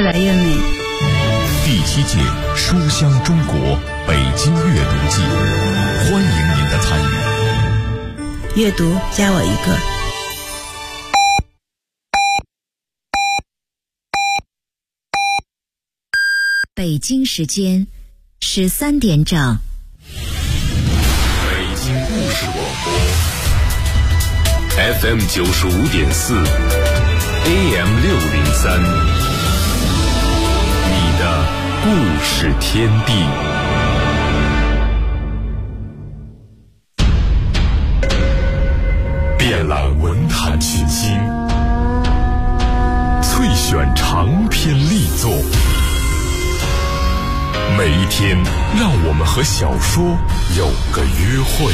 来越美。 第7届书香中国北京阅读季，欢迎您的参与。 阅读加我一个。 北京时间13点整。 北京故事广播 FM 95.4 AM 603，你的故事天地。遍览文坛群星，萃选长篇力作。每一天，让我们和小说有个约会。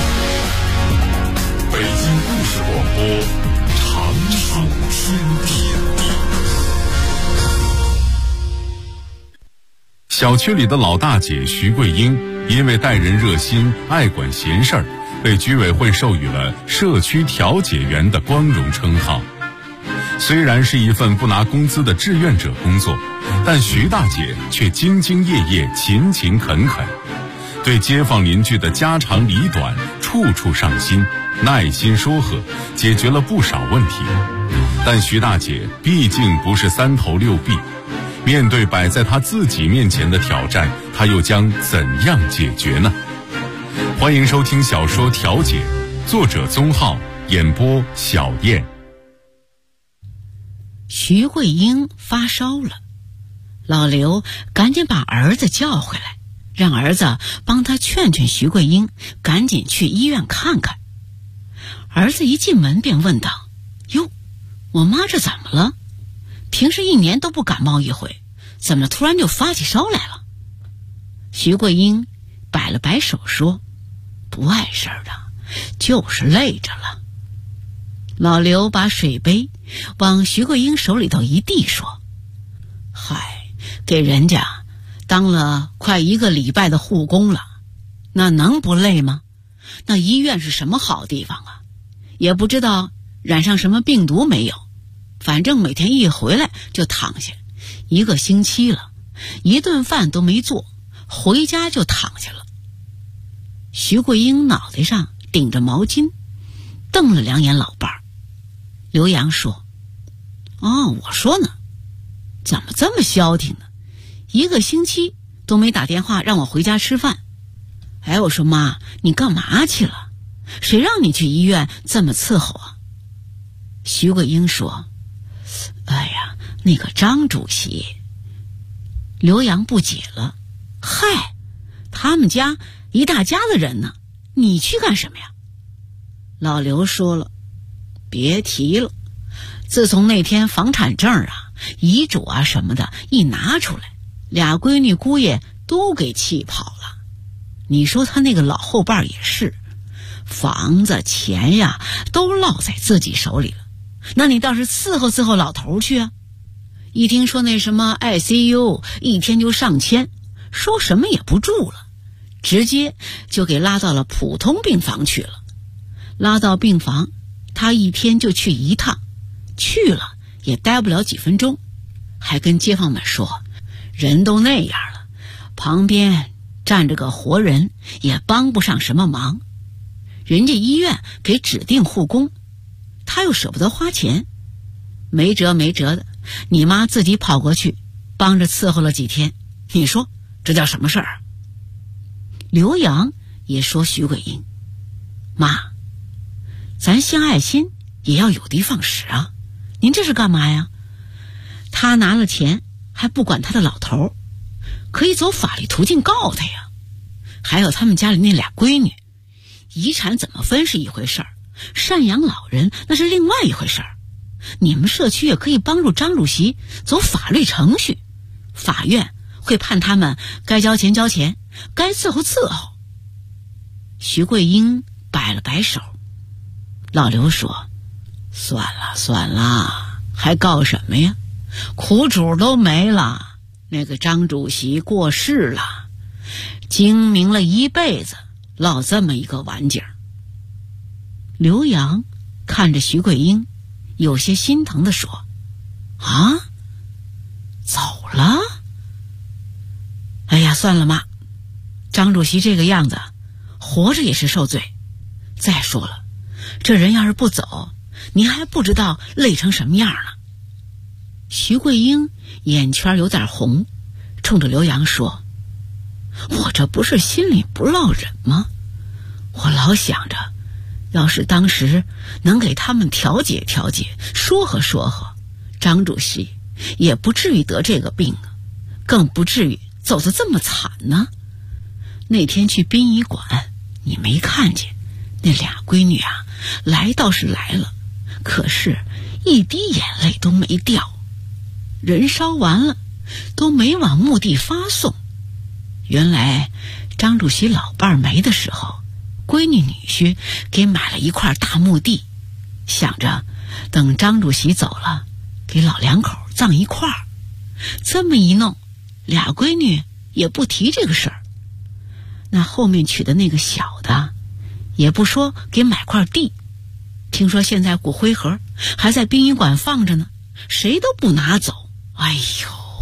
北京故事广播，长寿天地。小区里的老大姐徐桂英，因为待人热心、爱管闲事儿，被居委会授予了社区调解员的光荣称号。虽然是一份不拿工资的志愿者工作，但徐大姐却兢兢业业、勤勤恳恳，对街坊邻居的家长里短处处上心，耐心说和，解决了不少问题。但徐大姐毕竟不是三头六臂，面对摆在她自己面前的挑战，她又将怎样解决呢？欢迎收听小说《调解》，作者宗浩，演播小燕。 徐桂英发烧了，老刘赶紧把儿子叫回来，让儿子帮他劝劝徐桂英，赶紧去医院看看。儿子一进门便问道：哟，我妈这怎么了？平时1年都不感冒一回，怎么突然就发起烧来了？徐桂英摆了摆手说：不碍事的，就是累着了。老刘把水杯往徐桂英手里头一递，说：嗨，给人家当了快1个礼拜的护工了，那能不累吗？那医院是什么好地方啊？也不知道染上什么病毒没有，反正每天一回来就躺下，1个星期了，一顿饭都没做，回家就躺下了。徐桂英脑袋上顶着毛巾，瞪了2眼老伴儿。刘洋说：哦，我说呢，怎么这么消停呢？1个星期都没打电话让我回家吃饭。哎，我说妈，你干嘛去了？谁让你去医院这么伺候啊？徐桂英说：哎呀，那个张主席。刘洋不解了：嗨，他们家一大家子人呢，你去干什么呀？老刘说了：别提了，自从那天房产证啊、遗嘱啊什么的一拿出来，2闺女姑爷都给气跑了。你说他那个老后伴也是，房子钱呀都落在自己手里了，那你倒是伺候伺候老头去啊。一听说那什么 ICU 一天就上千，说什么也不住了，直接就给拉到了普通病房去了。拉到病房，他一天就去1趟，去了也待不了几分钟，还跟街坊们说人都那样了，旁边站着个活人也帮不上什么忙。人家医院给指定护工，他又舍不得花钱，没辙的，你妈自己跑过去帮着伺候了几天，你说这叫什么事儿啊？刘洋也说徐桂英：妈，咱献爱心也要有的放矢啊，您这是干嘛呀？他拿了钱还不管他的老头，可以走法律途径告他呀。还有他们家里那2闺女，遗产怎么分是一回事儿，赡养老人那是另外一回事儿。你们社区也可以帮助张主席走法律程序，法院会判他们该交钱交钱，该伺候伺候。徐桂英摆了摆手。老刘说：算了，还告什么呀？苦主都没了，那个张主席过世了，精明了一辈子，落这么一个晚景。刘洋看着徐桂英，有些心疼地说：啊，走哎呀，算了妈，张主席这个样子，活着也是受罪。再说了，这人要是不走，您还不知道累成什么样呢。徐桂英眼圈有点红，冲着刘洋说：“我这不是心里不落忍吗？我老想着，要是当时能给他们调解调解，说和说和，张主席也不至于得这个病啊，更不至于走得这么惨呢。那天去殡仪馆，你没看见那俩闺女啊，来倒是来了，可是一滴眼泪都没掉。人烧完了，都没往墓地发送。原来张主席老伴儿没的时候，闺女女婿给买了一块大墓地，想着等张主席走了，给老两口葬一块儿。这么一弄，俩闺女也不提这个事儿。那后面娶的那个小的，也不说给买块地，听说现在骨灰盒还在殡仪馆放着呢，谁都不拿走。哎呦！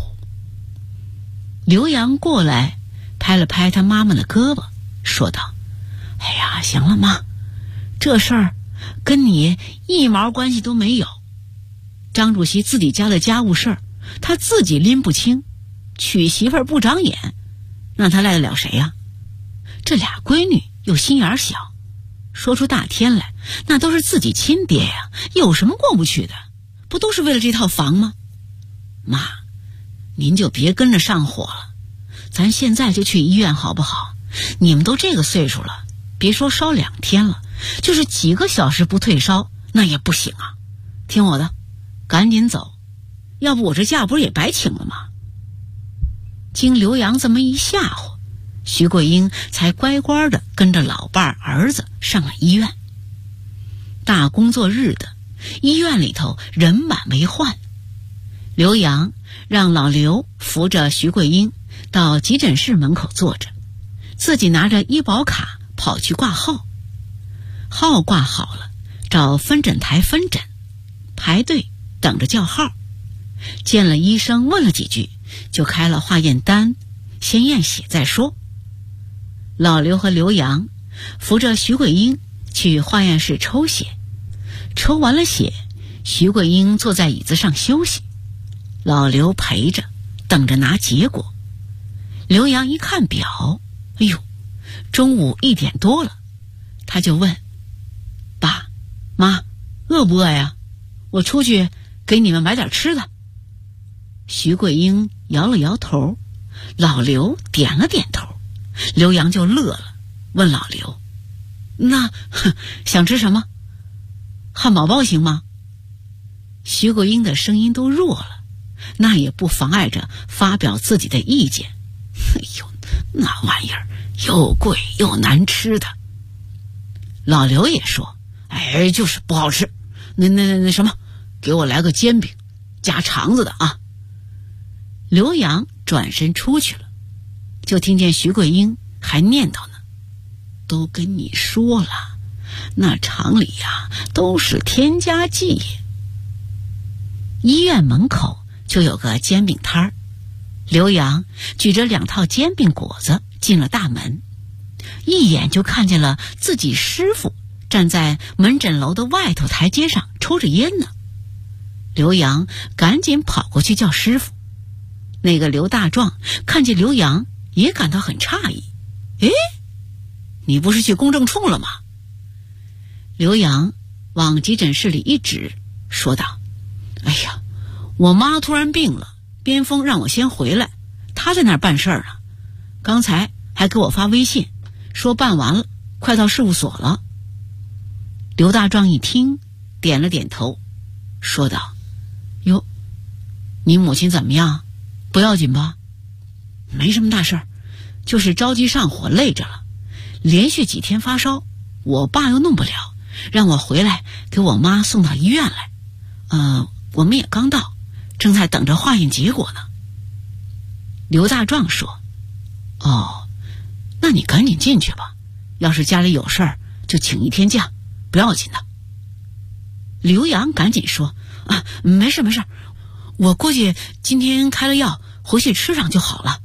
刘洋过来拍了拍他妈妈的胳膊，说道：“哎呀，行了妈，这事儿跟你一毛关系都没有。张主席自己家的家务事儿，他自己拎不清，娶媳妇儿不长眼，让他赖得了谁呀？这俩闺女又心眼小，说出大天来，那都是自己亲爹呀，有什么过不去的？不都是为了这套房吗？妈，您就别跟着上火了，咱现在就去医院好不好？你们都这个岁数了，别说烧2天了，就是几个小时不退烧那也不行啊！听我的，赶紧走，要不我这假不是也白请了吗？”经刘洋这么一吓唬，徐桂英才乖乖的跟着老伴儿子上了医院。大工作日的医院里头人满为患，刘洋让老刘扶着徐桂英到急诊室门口坐着，自己拿着医保卡跑去挂号。号挂好了，找分诊台分诊，排队等着叫号。见了医生问了几句，就开了化验单，先验血再说。老刘和刘洋扶着徐桂英去化验室抽血，抽完了血，徐桂英坐在椅子上休息，老刘陪着等着拿结果。刘洋一看表，哎呦，中午1点多了，他就问：“爸妈，饿不饿呀？我出去给你们买点吃的。”徐桂英摇了摇头，老刘点了点头，刘洋就乐了，问老刘：“那想吃什么？汉堡包行吗？”徐桂英的声音都弱了，那也不妨碍着发表自己的意见。哎呦，那玩意儿又贵又难吃的。老刘也说：“哎，就是不好吃。那什么，给我来个煎饼，加肠子的啊。”刘洋转身出去了，就听见徐桂英还念叨呢：“都跟你说了，那厂里呀都是添加剂。”医院门口就有个煎饼摊儿，刘洋举着2套煎饼果子进了大门，一眼就看见了自己师傅站在门诊楼的外头台阶上抽着烟呢。刘洋赶紧跑过去叫师傅。那个刘大壮看见刘洋也感到很诧异：“诶，你不是去公证处了吗？”刘洋往急诊室里一指，说道：“哎呀，我妈突然病了，边锋让我先回来，她在那儿办事儿呢。刚才还给我发微信，说办完了，快到事务所了。”刘大壮一听，点了点头，说道：“哟，你母亲怎么样？不要紧吧？”“没什么大事儿，就是着急上火累着了，连续几天发烧，我爸又弄不了，让我回来给我妈送到医院来。我们也刚到，正在等着化验结果呢。”刘大壮说：“哦，那你赶紧进去吧，要是家里有事儿就请1天假，不要紧的。”刘洋赶紧说：“啊，没事，我估计今天开了药，回去吃上就好了，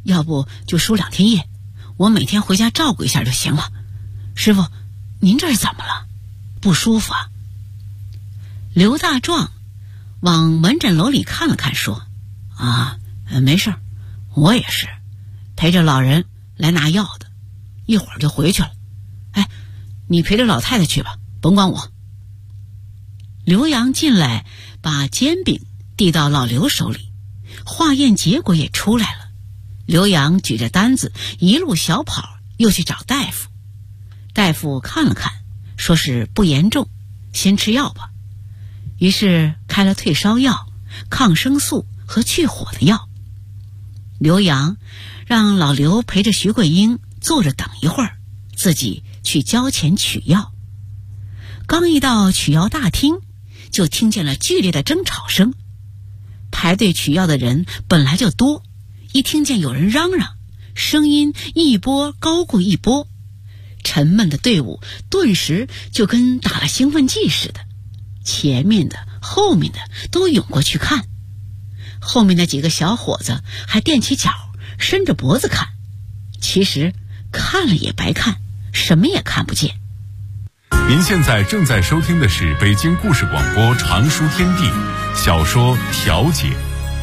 要不就输2天液，我每天回家照顾一下就行了。师傅，您这是怎么了？不舒服啊？刘大壮往门诊楼里看了看，说：没事，我也是陪着老人来拿药的，一会儿就回去了。你陪着老太太去吧，甭管我。刘洋进来，把煎饼递到老刘手里，化验结果也出来了。刘洋举着单子一路小跑，又去找大夫。大夫看了看，说是不严重，先吃药吧。于是开了退烧药、抗生素和去火的药。刘洋让老刘陪着徐桂英坐着等一会儿，自己去交钱取药。刚一到取药大厅，就听见了剧烈的争吵声。排队取药的人本来就多，一听见有人嚷嚷，声音一波高过一波，沉闷的队伍顿时就跟打了兴奋剂似的，前面的后面的都涌过去看。后面的几个小伙子还踮起脚，伸着脖子看，其实看了也白看，什么也看不见。 您现在正在收听的是北京故事广播常书天地小说《调解》。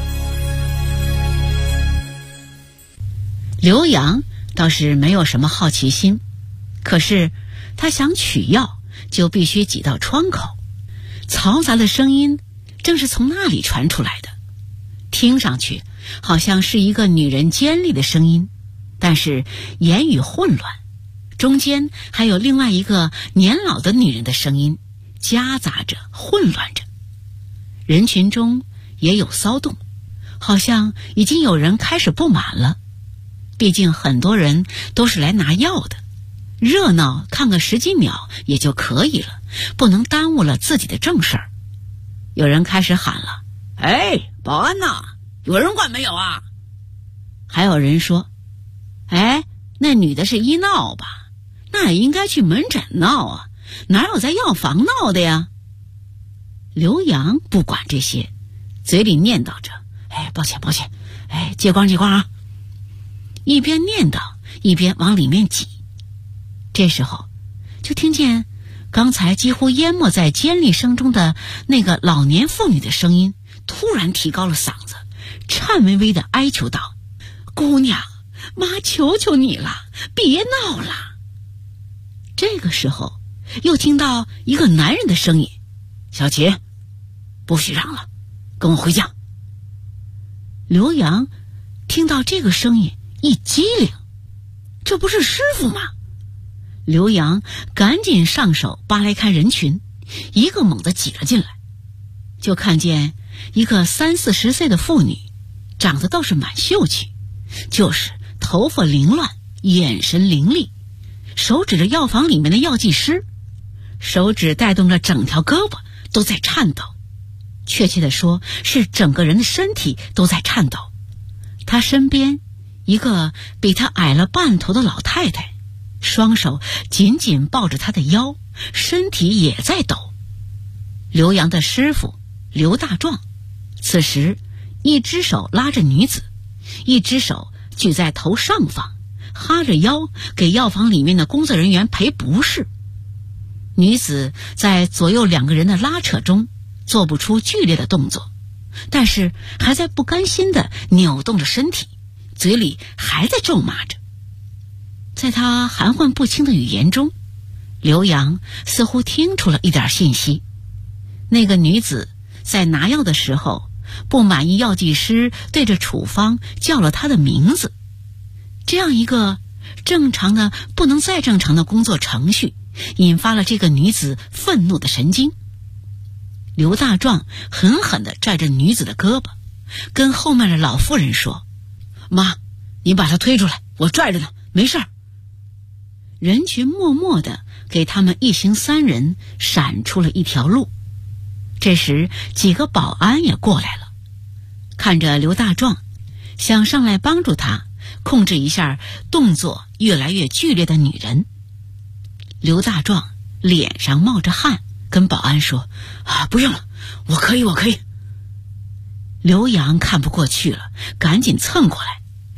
刘洋倒是没有什么好奇心，可是他想取药就必须挤到窗口，嘈杂的声音正是从那里传出来的，听上去好像是一个女人尖利的声音，但是言语混乱，中间还有另外一个年老的女人的声音，夹杂着混乱着。人群中也有骚动，好像已经有人开始不满了。毕竟很多人都是来拿药的，热闹看个10几秒也就可以了，不能耽误了自己的正事儿。有人开始喊了：保安呐，有人管没有啊？还有人说：那女的是医闹吧，那也应该去门诊闹啊，哪有在药房闹的呀？刘洋不管这些，嘴里念叨着：抱歉，借光啊！一边念叨一边往里面挤。这时候就听见刚才几乎淹没在尖利声中的那个老年妇女的声音突然提高了嗓子，颤巍巍地哀求道：姑娘，妈求求你了，别闹了。这个时候又听到一个男人的声音：小琪，不许嚷了，跟我回家。刘洋听到这个声音一激灵，这不是师傅吗？刘洋赶紧上手扒来看人群，一个猛地挤了进来，就看见一个30、40岁的妇女，长得倒是蛮秀气，就是头发凌乱，眼神凌厉，手指着药房里面的药剂师，手指带动着整条胳膊都在颤抖，确切的说是整个人的身体都在颤抖。他身边一个比他矮了半头的老太太，双手紧紧抱着他的腰，身体也在抖。刘洋的师傅刘大壮此时一只手拉着女子，一只手举在头上方，哈着腰给药房里面的工作人员赔不是。女子在左右2个人的拉扯中做不出剧烈的动作，但是还在不甘心地扭动着身体，嘴里还在咒骂着。在他含混不清的语言中，刘洋似乎听出了一点信息。那个女子在拿药的时候不满意药剂师对着处方叫了她的名字，这样一个正常的不能再正常的工作程序，引发了这个女子愤怒的神经。刘大壮狠狠地拽着女子的胳膊，跟后面的老妇人说：妈，你把她推出来，我拽着呢，没事儿。人群默默地给他们一行3人闪出了一条路。这时几个保安也过来了，看着刘大壮想上来帮助他控制一下动作越来越剧烈的女人。刘大壮脸上冒着汗，跟保安说：不用了，我可以。刘洋看不过去了，赶紧蹭过来，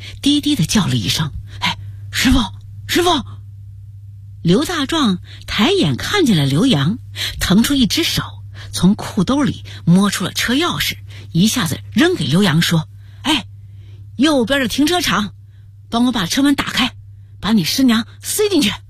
低低地叫了一声：“哎，师傅，师傅！”刘大壮抬眼看见了刘洋，腾出一只手，从裤兜里摸出了车钥匙，一下子扔给刘洋说：“哎，右边的停车场，帮我把车门打开，把你师娘塞进去。”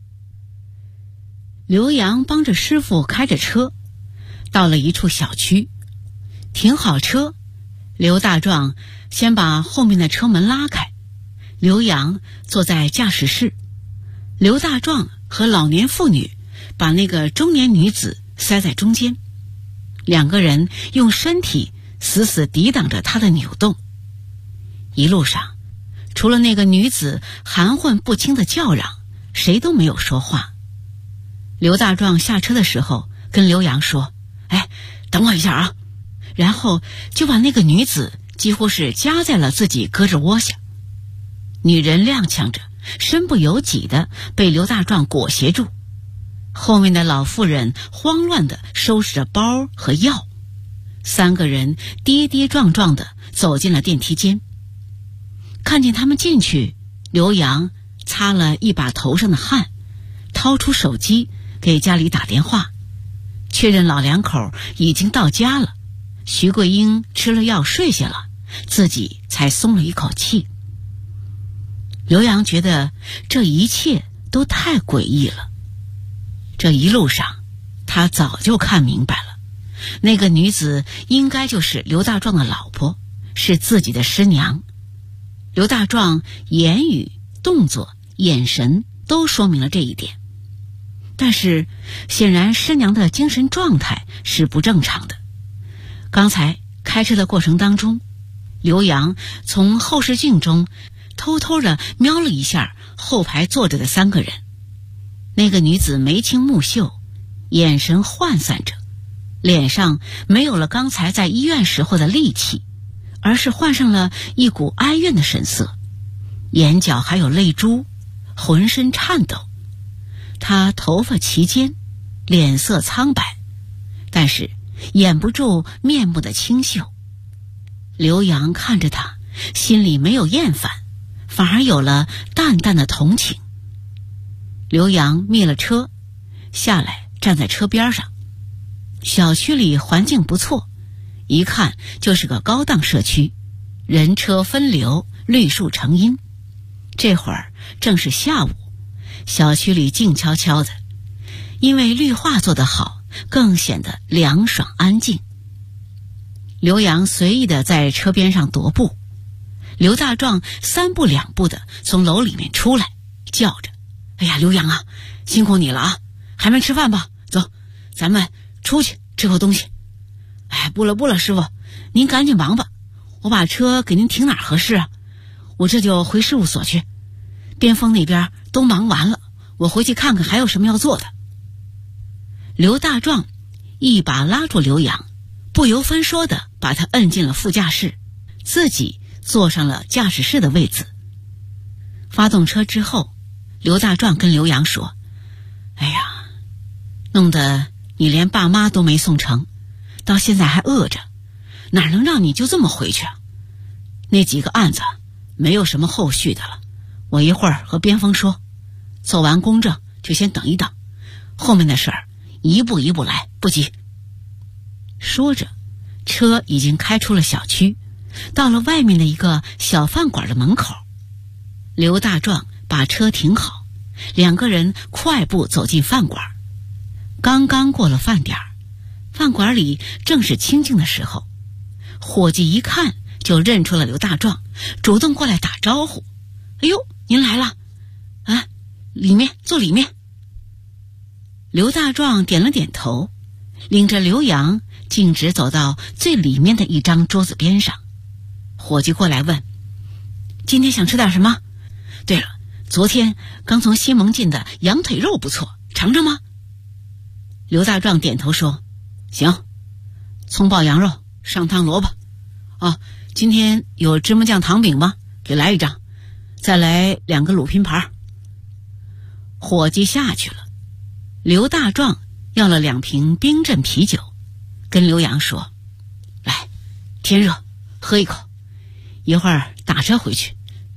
刘洋帮着师傅开着车，到了一处小区，停好车，刘大壮先把后面的车门拉开，刘洋坐在驾驶室，刘大壮和老年妇女把那个中年女子塞在中间，两个人用身体死死抵挡着她的扭动。一路上，除了那个女子含混不清的叫嚷，谁都没有说话。刘大壮下车的时候跟刘洋说：“哎，等我一下啊！”然后就把那个女子几乎是夹在了自己胳肢窝下。女人踉跄着，身不由己地被刘大壮裹挟住，后面的老妇人慌乱地收拾着包和药，三个人跌跌撞撞地走进了电梯间。看见他们进去，刘洋擦了一把头上的汗，掏出手机给家里打电话，确认老两口已经到家了，徐桂英吃了药睡下了，自己才松了一口气。刘洋觉得这一切都太诡异了。这一路上，他早就看明白了，那个女子应该就是刘大壮的老婆，是自己的师娘。刘大壮言语、动作、眼神都说明了这一点。但是显然师娘的精神状态是不正常的。刚才开车的过程当中，刘洋从后视镜中偷偷地瞄了一下后排坐着的三个人。那个女子眉清目秀，眼神涣散着，脸上没有了刚才在医院时候的戾气，而是换上了一股哀怨的神色，眼角还有泪珠，浑身颤抖。她头发齐肩，脸色苍白，但是掩不住面目的清秀。刘洋看着她，心里没有厌烦，反而有了淡淡的同情。刘洋灭了车，下来站在车边上。小区里环境不错，一看就是个高档社区，人车分流，绿树成荫。这会儿正是下午，小区里静悄悄的，因为绿化做得好，更显得凉爽安静。刘洋随意地在车边上踱步，刘大壮三步两步地从楼里面出来，叫着：“哎呀，刘洋啊，辛苦你了啊，还没吃饭吧？走，咱们出去吃口东西。”“哎，不了，师傅，您赶紧忙吧，我把车给您停哪儿合适啊？我这就回事务所去，边锋那边都忙完了，我回去看看还有什么要做的。”刘大壮一把拉住刘洋，不由分说地把他摁进了副驾驶，自己坐上了驾驶室的位子。发动车之后，刘大壮跟刘洋说：“哎呀，弄得你连爸妈都没送成，到现在还饿着，哪能让你就这么回去啊？那几个案子没有什么后续的了，我一会儿和边锋说，做完公证就先等一等，后面的事儿一步一步来，不急。”说着，车已经开出了小区，到了外面的一个小饭馆的门口。刘大壮把车停好，两个人快步走进饭馆。刚刚过了饭点，饭馆里正是清静的时候，伙计一看就认出了刘大壮，主动过来打招呼：“哎呦，您来了啊，里面坐里面。”刘大壮点了点头，领着刘洋径直走到最里面的一张桌子边上。伙计过来问：“今天想吃点什么？对了，昨天刚从西蒙进的羊腿肉不错，尝尝吗？”刘大壮点头说：“行，葱爆羊肉，上汤萝卜。啊，今天有芝麻酱糖饼吗？给来一张，再来2个卤拼盘。”伙计下去了。刘大壮要了2瓶冰镇啤酒，跟刘洋说：“来，天热，喝一口，一会儿打车回去，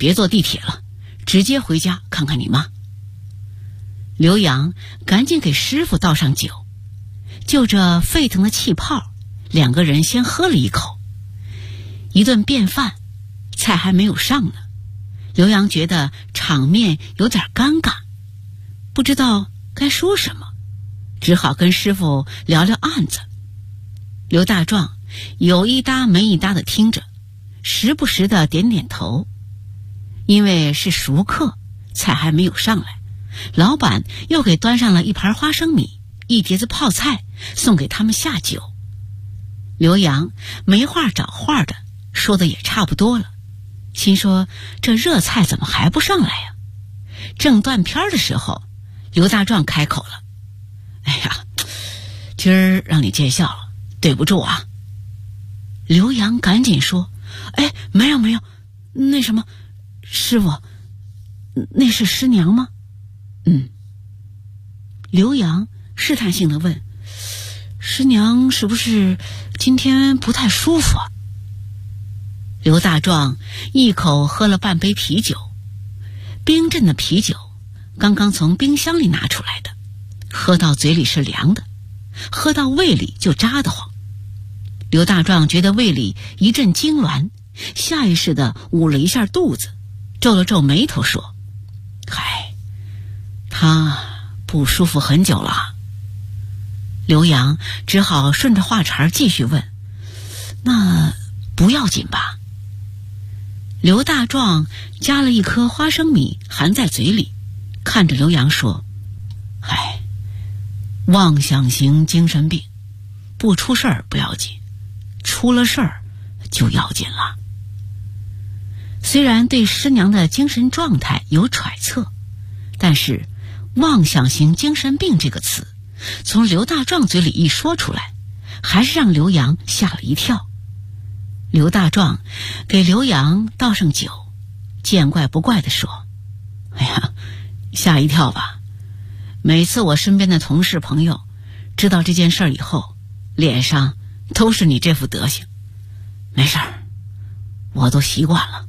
别坐地铁了，直接回家看看你妈。刘洋赶紧给师傅倒上酒，就着沸腾的气泡，两个人先喝了一口。一顿便饭，菜还没有上呢，刘洋觉得场面有点尴尬，不知道该说什么，只好跟师傅聊聊案子。刘大壮有一搭没一搭的听着，时不时的点点头。因为是熟客，菜还没有上来，老板又给端上了一盘花生米，一碟子泡菜，送给他们下酒。刘洋没话找话的说的也差不多了，心说这热菜怎么还不上来呀？正断片的时候，刘大壮开口了：“哎呀，今儿让你见笑了，对不住啊。”刘洋赶紧说：“哎，没有，那什么，师傅，那是师娘吗？”“嗯。”刘洋试探性地问：“师娘是不是今天不太舒服啊？”刘大壮一口喝了半杯啤酒，冰镇的啤酒，刚刚从冰箱里拿出来的，喝到嘴里是凉的，喝到胃里就扎得慌。刘大壮觉得胃里一阵痉挛，下意识地捂了一下肚子，皱了皱眉头说：“嗨，他不舒服很久了。”刘洋只好顺着话茬继续问：“那不要紧吧？”刘大壮夹了一颗花生米含在嘴里，看着刘洋说：“唉，妄想型精神病，不出事儿不要紧，出了事儿就要紧了。”虽然对师娘的精神状态有揣测，但是妄想型精神病这个词从刘大壮嘴里一说出来，还是让刘洋吓了一跳。刘大壮给刘洋倒上酒，见怪不怪地说：“哎呀，吓一跳吧。每次我身边的同事朋友知道这件事儿以后，脸上都是你这副德行。没事儿，我都习惯了。”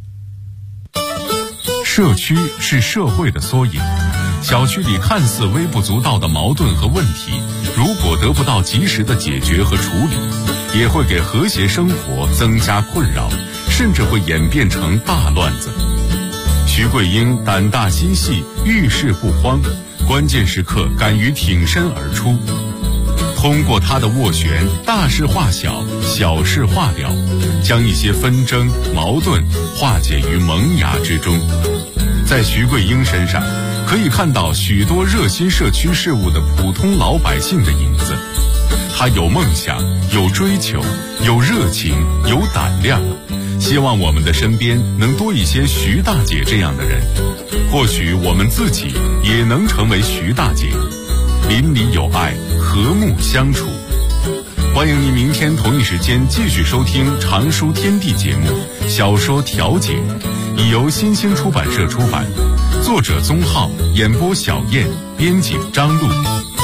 社区是社会的缩影，小区里看似微不足道的矛盾和问题，如果得不到及时的解决和处理，也会给和谐生活增加困扰，甚至会演变成大乱子。徐桂英胆大心细，遇事不慌，关键时刻敢于挺身而出。通过他的斡旋，大事化小，小事化了，将一些纷争矛盾化解于萌芽之中。在徐桂英身上可以看到许多热心社区事务的普通老百姓的影子。他有梦想，有追求，有热情，有胆量。希望我们的身边能多一些徐大姐这样的人，或许我们自己也能成为徐大姐，邻里有爱，和睦相处。欢迎您明天同一时间继续收听《常书天地》节目《小说调解》，已由新兴出版社出版，作者宗浩，演播小燕，编辑张璐。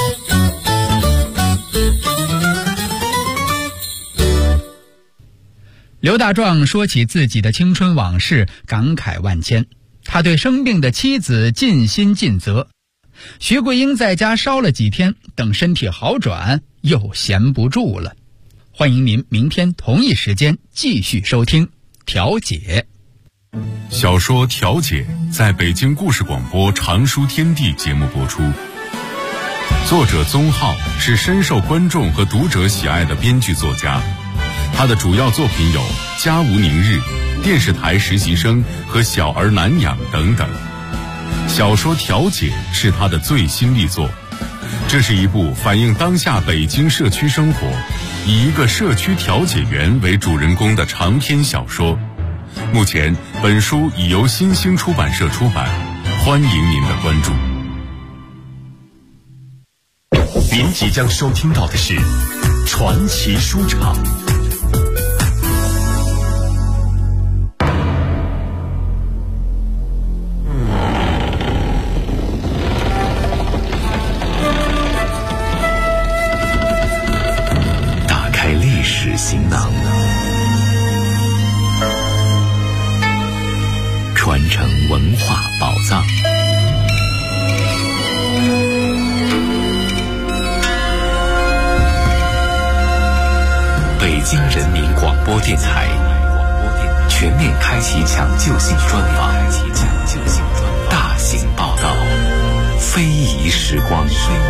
刘大壮说起自己的青春往事，感慨万千。他对生病的妻子尽心尽责。徐桂英在家烧了几天，等身体好转，又闲不住了。欢迎您明天同一时间继续收听《调解》。 小说《调解》在北京故事广播《常书天地》节目播出。作者宗浩是深受观众和读者喜爱的编剧作家。他的主要作品有《家无宁日》、电视台实习生和小儿难养等等。小说《调解》是他的最新力作，这是一部反映当下北京社区生活，以一个社区调解员为主人公的长篇小说。目前本书已由新兴出版社出版，欢迎您的关注。 您即将收听到的是传奇书场。打开历史行囊，传传承文化宝藏。北京人民广播电台全面开启抢救性专访，大型报道，非遗时光。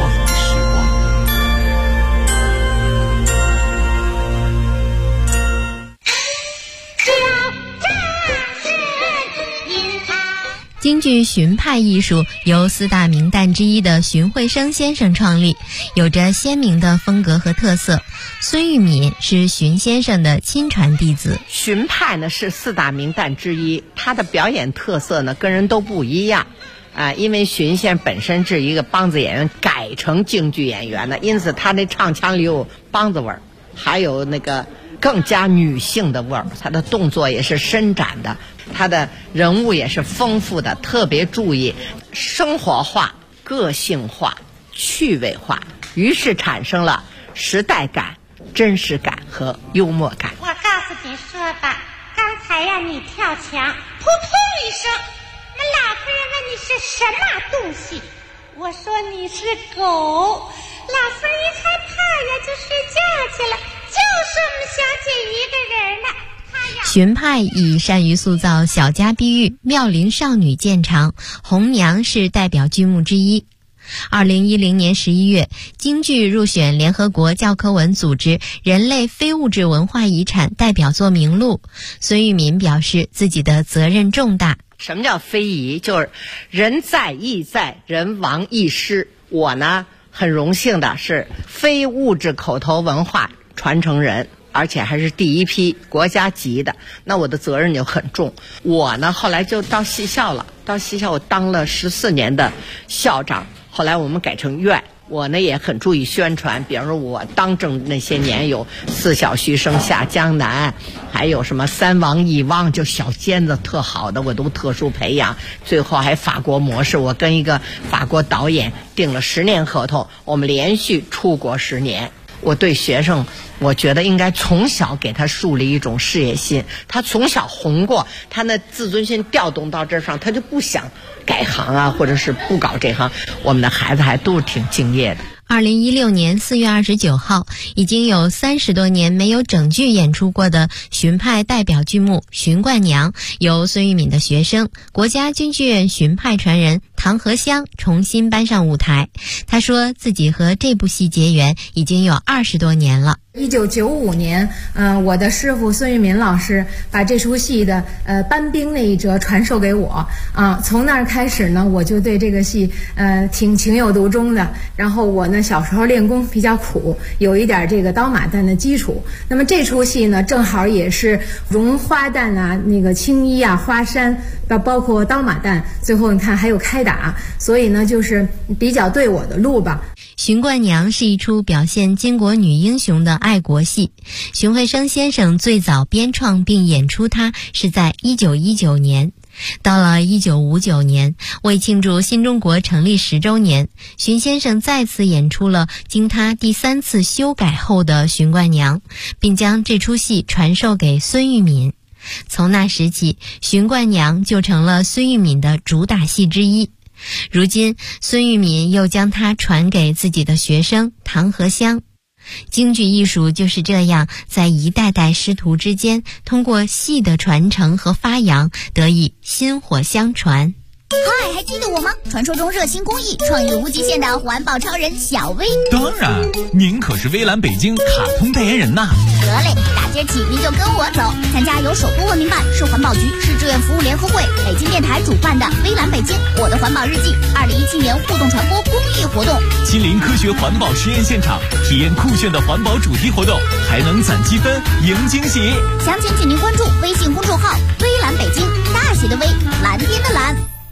京剧荀派艺术由4大名旦之一的荀慧生先生创立，有着鲜明的风格和特色。孙玉敏是荀先生的亲传弟子。 荀派呢是4大名旦之一，他的表演特色呢跟人都不一样因为荀先生本身是一个梆子演员改成京剧演员的，因此他那唱腔里有梆子味儿，还有那个更加女性的味儿，他的动作也是伸展的，他的人物也是丰富的，特别注意生活化、个性化、趣味化，于是产生了时代感、真实感和幽默感。 我告诉你说吧，刚才呀你跳墙，扑通一声，那老夫人问你是什么东西，我说你是狗，老夫人一害怕呀就睡觉去了，就是我们小姐一个人了。 荀派以善于塑造小家碧玉、妙龄少女见长，红娘是代表剧目之一。2010年11月，京剧入选联合国教科文组织人类非物质文化遗产代表作名录。孙玉敏表示自己的责任重大。 什么叫非遗？就是人在亦在，人亡亦失。我呢很荣幸的是非物质口头文化传承人，而且还是第一批国家级的，那我的责任就很重。我呢后来就到戏校了，到戏校我当了14年的校长，后来我们改成院。我呢也很注意宣传，比方说我当政那些年有4小徐生下江南，还有什么3王1汪，就小尖子特好的我都特殊培养，最后还法国模式，我跟一个法国导演订了10年合同，我们连续出国10年。我对学生，我觉得应该从小给他树立一种事业心，他从小红过，他那自尊心调动到这上，他就不想改行或者是不搞这行。我们的孩子还都是挺敬业的。 2016年4月29号，已经有30多年没有整剧演出过的荀派代表剧目《荀冠娘》，由孙玉敏的学生、国家军剧院荀派传人唐和香重新搬上舞台。他说自己和这部戏结缘已经有20多年了。 1995年，我的师傅孙玉敏老师把这出戏的搬兵那一折传授给我从那儿开始呢，我就对这个戏挺情有独钟的。然后我呢小时候练功比较苦，有一点这个刀马旦的基础。那么这出戏呢，正好也是绒花旦那个青衣花衫，包括刀马旦，最后你看还有开打，所以呢就是比较对我的路吧。 荀冠娘是一出表现巾帼女英雄的爱国戏，荀慧生先生最早编创并演出它是在1919年。到了1959年，为庆祝新中国成立10周年，荀先生再次演出了经他第3次修改后的荀冠娘，并将这出戏传授给孙玉敏。从那时起，荀冠娘就成了孙玉敏的主打戏之一。如今孙玉敏又将它传给自己的学生唐和香。京剧艺术就是这样在一代代师徒之间，通过戏的传承和发扬，得以薪火相传。 嗨，还记得我吗？传说中热心公益、创意无极限的环保超人小薇。 当然，您可是微蓝北京卡通代言人呐。 得嘞，大今儿起您就跟我走，参加由首都文明办、市环保局、市志愿服务联合会、北京电台主办的微蓝北京我的环保日记2017年互动传播公益活动， 亲临科学环保实验现场，体验酷炫的环保主题活动，还能攒积分赢惊喜。 详情请您关注微信公众号微蓝北京，大写的微，蓝天的蓝。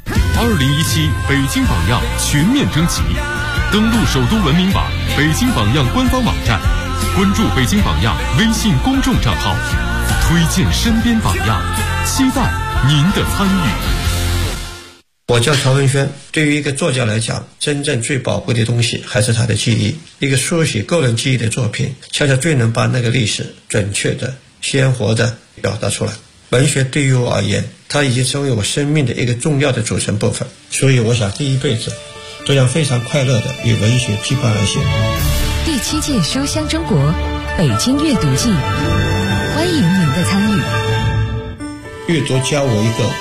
2017北京榜样全面征集，登录首都文明网、北京榜样官方网站，关注北京榜样微信公众账号，推荐身边榜样，期待您的参与。 我叫曹文轩，对于一个作家来讲，真正最宝贵的东西还是他的记忆。一个书写个人记忆的作品，恰恰最能把那个历史准确的、鲜活的表达出来。 文学对于我而言，它已经成为我生命的一个重要的组成部分，所以我想这一辈子都要非常快乐的与文学羁绊而行。 第7届书香中国北京阅读季，欢迎您的参与。 阅读教我一个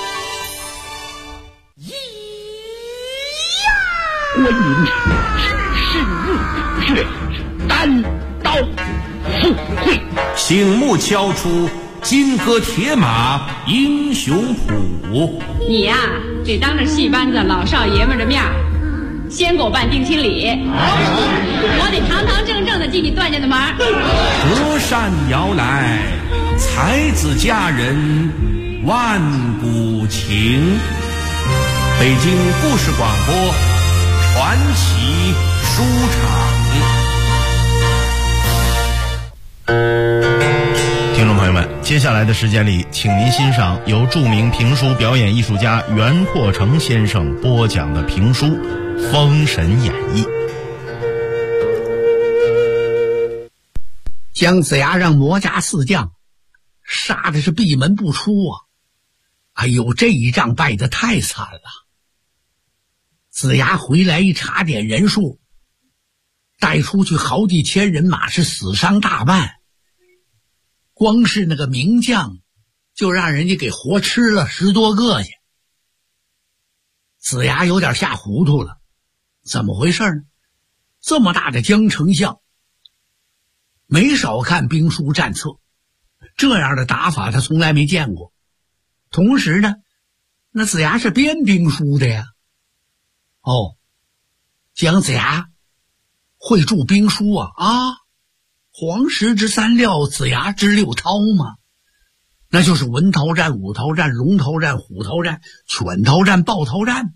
观音知识入血，单刀赴会， 醒目敲出金戈铁马英雄谱。 你呀，得当着戏班子老少爷们的面先给我办定亲礼，我得堂堂正正的进你段家的门。 隔山摇来，才子佳人万古情。北京故事广播传奇书场。 听众朋友们，接下来的时间里，请您欣赏由著名评书表演艺术家袁阔成先生播讲的评书《封神演义》。 姜子牙让魔家四将杀的是闭门不出啊！哎呦，这一仗败得太惨了。子牙回来一查点人数，带出去好几千人马，是死伤大半。光是那个名将就让人家给活吃了10多个去。子牙有点吓糊涂了，怎么回事呢？这么大的姜丞相没少看兵书战策，这样的打法他从来没见过。同时呢，那子牙是编兵书的呀。哦，姜子牙会著兵书啊！黄石之3料，子牙之6韬嘛，那就是文韬战、武韬战、龙韬战、虎韬战、犬韬战、豹韬战。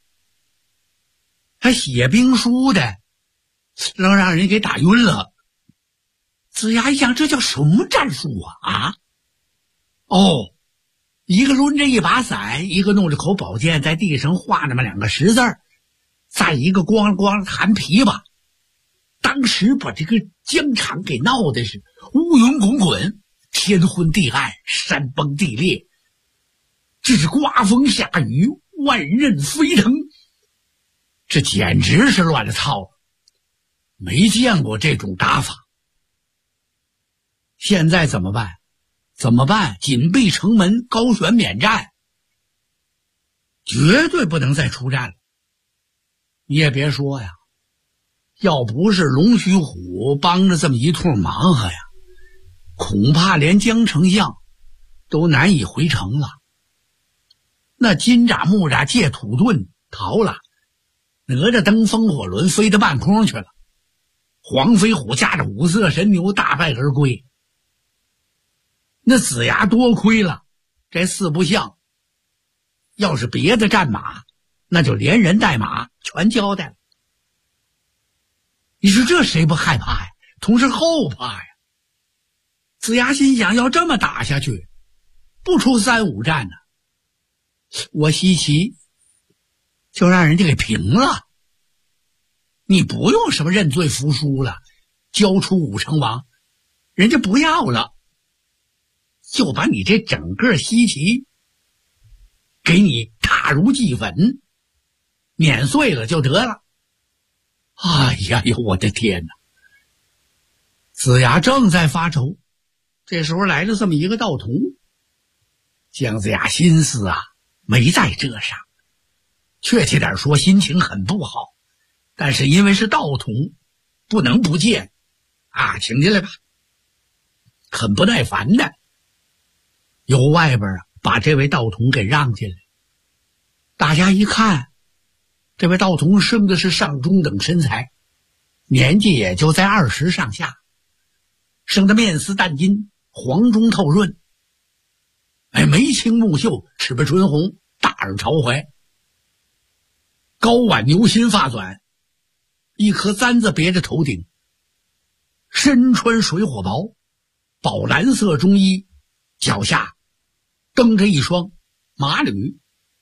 他写兵书的能让人给打晕了。子牙一想，这叫什么战术啊？一个抡着一把伞，一个弄着口宝剑，在地上画那么2个10字，再一个咣咣弹琵琶。当时把这个疆场给闹的是乌云滚滚，天昏地暗，山崩地裂，这是刮风下雨，万仞飞腾，这简直是乱了套了，没见过这种打法。现在怎么办？紧闭城门，高悬免战，绝对不能再出战了。你也别说呀，要不是龙须虎帮着这么一通忙活呀，恐怕连姜丞相都难以回城了。那金吒木吒借土遁逃了，哪吒登风火轮飞到半空去了，黄飞虎驾着5色神牛大败而归。那子牙多亏了这4部相，要是别的战马，那就连人带马全交代了。你说这谁不害怕呀？同时后怕呀。子牙心想，要这么打下去，不出3、5战呢，我西岐就让人家给平了。你不用什么认罪服输了，交出武成王，人家不要了，就把你这整个西岐给你踏如齑粉，碾碎了就得了。哎呀呦，我的天哪！子牙正在发愁，这时候来了这么一个道童。姜子牙心思啊没在这上，确切点说心情很不好，但是因为是道童不能不见啊，请进来吧。很不耐烦的由外边把这位道童给让进来。大家一看，这位道童生的是上中等身材，年纪也就在20上下，生得面似淡金，黄中透润，眉清目秀，齿白唇红，大耳朝怀，高挽牛心发短，一颗簪子别着头顶，身穿水火袍，宝蓝色中衣，脚下蹬着一双马履，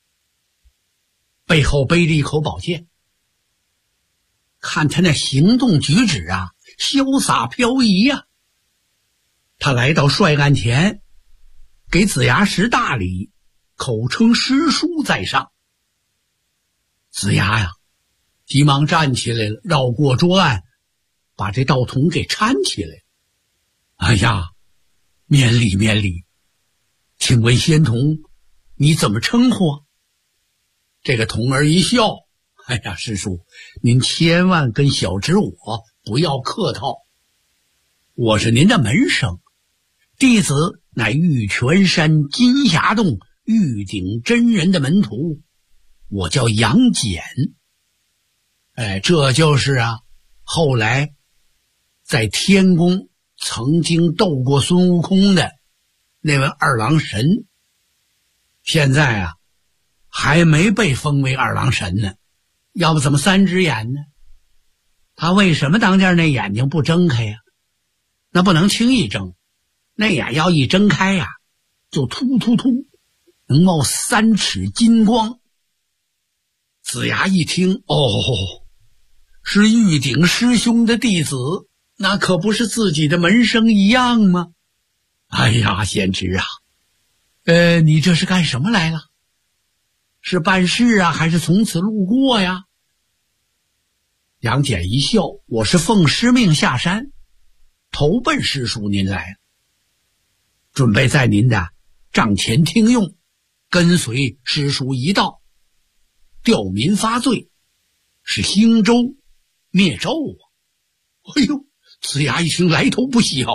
背后背着一口宝剑。看他那行动举止啊，潇洒飘逸啊。他来到帅案前， 给子牙施大礼，口称师叔在上。子牙呀，急忙站起来了，绕过桌案，把这道童给搀起来。哎呀，免礼免礼，请问仙童，你怎么称呼？这个童儿一笑，哎呀，师叔，您千万跟小侄我不要客套，我是您的门生，弟子乃玉泉山金霞洞玉鼎真人的门徒，我叫杨戬。这就是后来在天宫曾经斗过孙悟空的那位二郎神，现在还没被封为二郎神呢，要不怎么3只眼呢？他为什么当间那眼睛不睁开呀？那不能轻易睁，那眼要一睁开就突突突能冒3尺金光。子牙一听，是玉鼎师兄的弟子，那可不是自己的门生一样吗？哎呀，贤侄你这是干什么来了？是办事还是从此路过呀？杨戬一笑，我是奉师命下山，投奔师叔您来了，准备在您的帐前听用，跟随师叔一道，吊民发罪，是兴周灭纣哎呦，子牙一听来头不小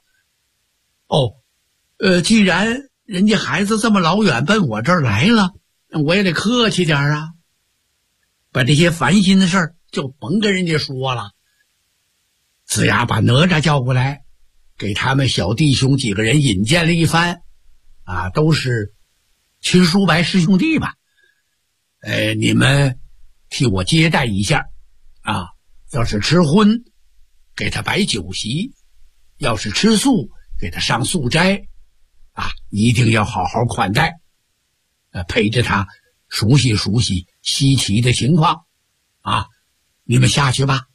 既然人家孩子这么老远奔我这儿来了，我也得客气点把这些烦心的事儿就甭跟人家说了。子牙把哪吒叫过来，给他们小弟兄几个人引荐了一番都是亲叔伯师兄弟吧。你们替我接待一下要是吃荤给他摆酒席，要是吃素给他上素斋一定要好好款待，陪着他熟悉熟悉西岐的情况你们下去吧。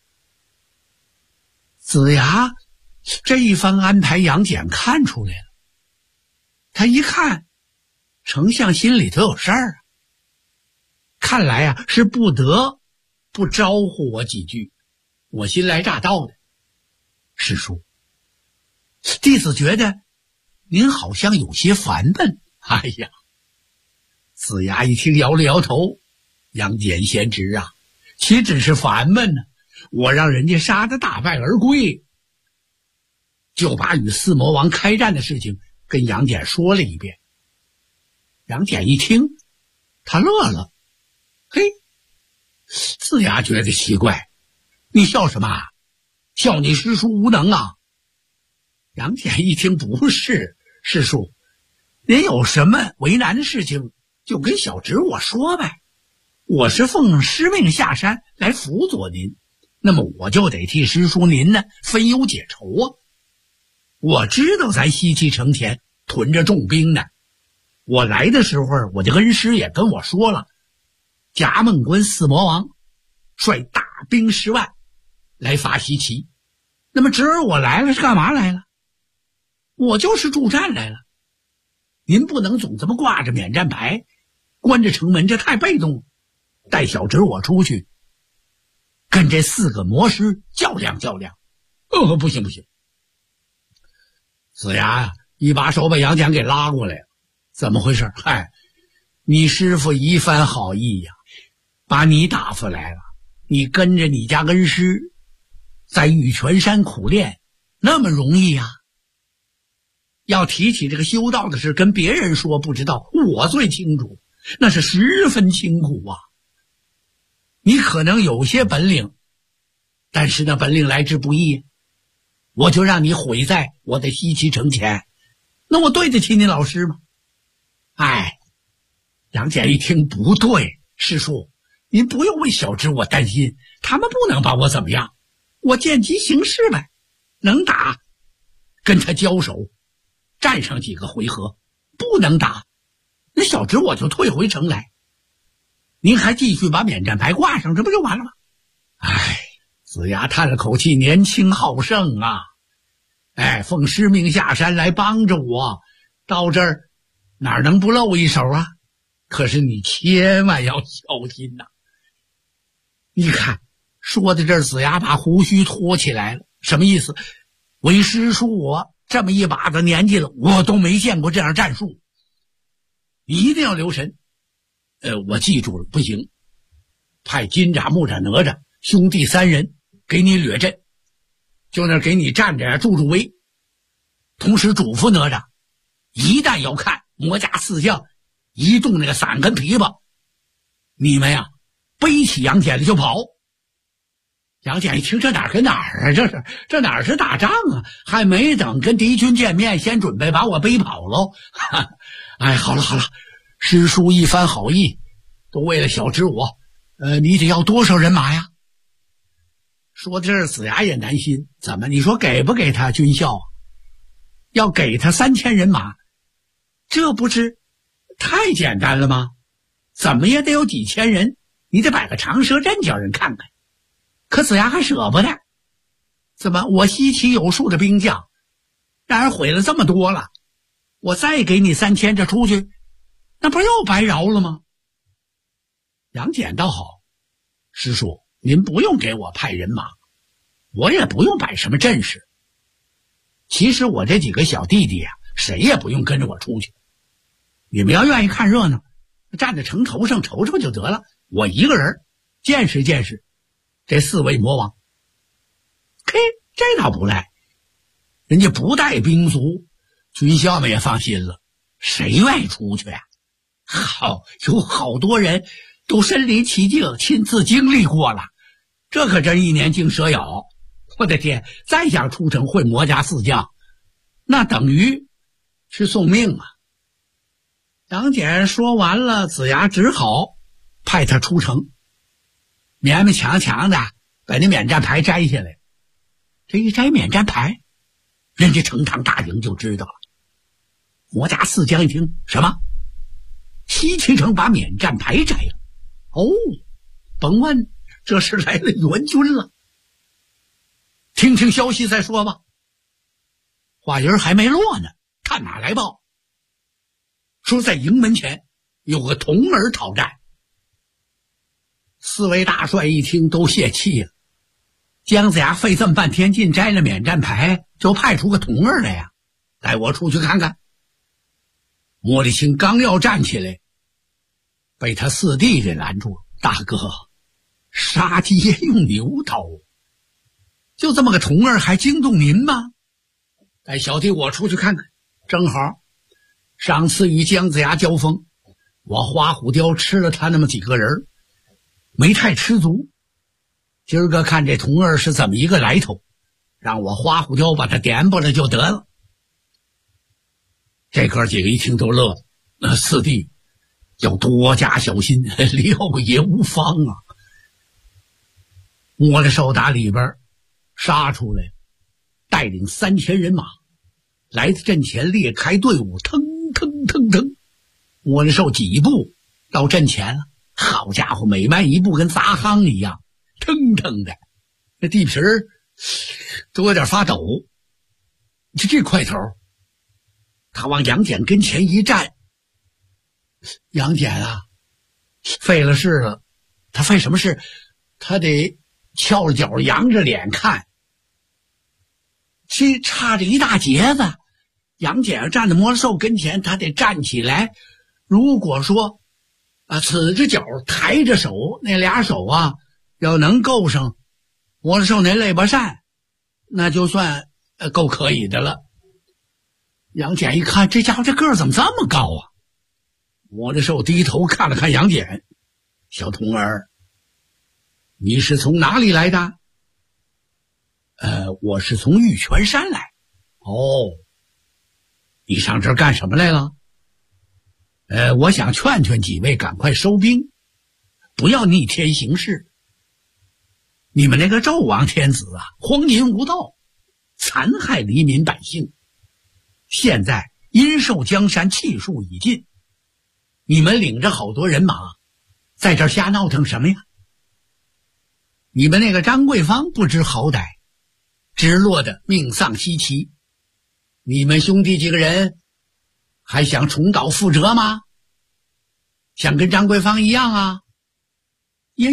子牙这一番安排，杨戬看出来了，他一看丞相心里头有事儿看来是不得不招呼我几句，我新来乍到的。师叔，弟子觉得您好像有些烦闷。哎呀，子牙一听摇了摇头，杨戬贤侄岂止是烦闷呢，我让人家杀得大败而归，就把与四魔王开战的事情跟杨戬说了一遍。杨戬一听他乐了，嘿，子牙觉得奇怪，你笑什么笑你师叔无能杨戬一听，不是，师叔，您有什么为难的事情就跟小侄我说呗，我是奉师命下山来辅佐您，那么我就得替师叔您呢分忧解愁我知道咱西岐城前屯着重兵呢，我来的时候我的恩师也跟我说了，夹梦关四魔王率大兵10万来伐西岐，那么侄儿我来了是干嘛来了？我就是助战来了，您不能总这么挂着免战牌关着城门，这太被动了，带小侄我出去跟这4个魔师较量较量。不行不行。子牙一把手把杨戬给拉过来了，怎么回事？你师父一番好意把你打发来了，你跟着你家恩师在玉泉山苦练，那么容易要提起这个修道的事跟别人说不知道，我最清楚，那是十分清苦你可能有些本领，但是那本领来之不易，我就让你毁在我的西岐城前，那我对得起你老师吗？杨戬一听不对，师叔您不用为小侄我担心，他们不能把我怎么样，我见机行事呗，能打跟他交手战上几个回合，不能打那小侄我就退回城来，您还继续把免战牌挂上，这不就完了吗？子牙叹了口气，年轻好胜奉师命下山来帮着我， 到这儿哪能不露一手啊？可是你千万要小心呐！你看，说的这子牙把胡须托起来了，什么意思？为师叔我这么一把子年纪了，我都没见过这样战术，你一定要留神。我记住了，不行，派金吒、木吒、哪吒兄弟3人给你掠阵，就那给你站着助威。同时嘱咐哪吒，一旦要看魔家四将一动那个3根琵琶，你们呀背起杨戬的就跑。杨戬一听，这哪儿跟哪儿啊？这哪儿是打仗啊？还没等跟敌军见面，先准备把我背跑喽！哎，好了，师叔一番好意，都为了小侄我，你得要多少人马呀？说这儿子牙也难心，怎么？你说给不给他军校啊？要给他3000人马，这不是太简单了吗？怎么也得有几千人，你得摆个长蛇阵叫人看看。可子牙还舍不得，怎么我稀奇有数的兵将，让人毁了这么多了，我再给你3000，这出去，那不是又白饶了吗？杨戬倒好，师叔您不用给我派人马，我也不用摆什么阵势。其实我这几个小弟弟啊，谁也不用跟着我出去，你们要愿意看热闹，站在城头上瞅瞅就得了，我一个人见识见识这4位魔王。嘿，这倒不赖，人家不带兵卒，军校们也放心了，谁愿意出去呀？好，有好多人都身临其境，亲自经历过了，这可真一年惊蛇咬。我的天，再想出城会魔家四将，那等于是送命啊！杨戬说完了，子牙只好派他出城，勉勉强强的把那免战牌摘下来。这一摘免战牌，人家成堂大营就知道了。魔家四将一听，什么？西岐城把免战牌摘了？哦，甭问，这是来了援军了。听听消息再说吧。话音还没落呢，探马来报，说在营门前有个童儿讨战。4位大帅一听都泄气了，姜子牙费这么半天劲摘了免战牌，就派出个童儿来呀，带我出去看看。莫里青刚要站起来，被他4弟给拦住了。大哥，杀鸡用牛刀，就这么个童儿还惊动您吗？带小弟我出去看看。正好上次与姜子牙交锋，我花虎雕吃了他那么几个人，没太吃足。今儿个看这童儿是怎么一个来头，让我花虎雕把他点拨了就得了。这哥几个一听都乐了，4弟要多加小心，料也无方啊。摸着手打里边杀出来，带领3000人马来到阵前，列开队伍，腾腾腾腾，摸着手几步到阵前了。好家伙，每迈一步跟砸夯一样，腾腾的，那地皮儿都有点发抖。就这块头，他往杨戬跟前一站。杨戬啊，费了事了。他费什么事？他得翘着脚扬着脸看，这差着一大截子。杨戬站在魔兽跟前，他得站起来。如果说呲着脚抬着手，那俩手啊要能够上魔兽那肋巴扇，那就算够可以的了。杨戬一看，这家伙这个儿怎么这么高啊？魔兽低头看了看杨戬，小童儿，你是从哪里来的？我是从玉泉山来。哦，你上这儿干什么来了？我想劝劝几位赶快收兵，不要逆天行事。你们那个纣王天子啊，荒淫无道，残害黎民百姓。现在阴寿江山气数已尽，你们领着好多人马在这儿瞎闹腾什么呀？你们那个张桂芳不知好歹，直落的命丧西岐。你们兄弟几个人还想重蹈覆辙吗？想跟张桂芳一样啊？耶！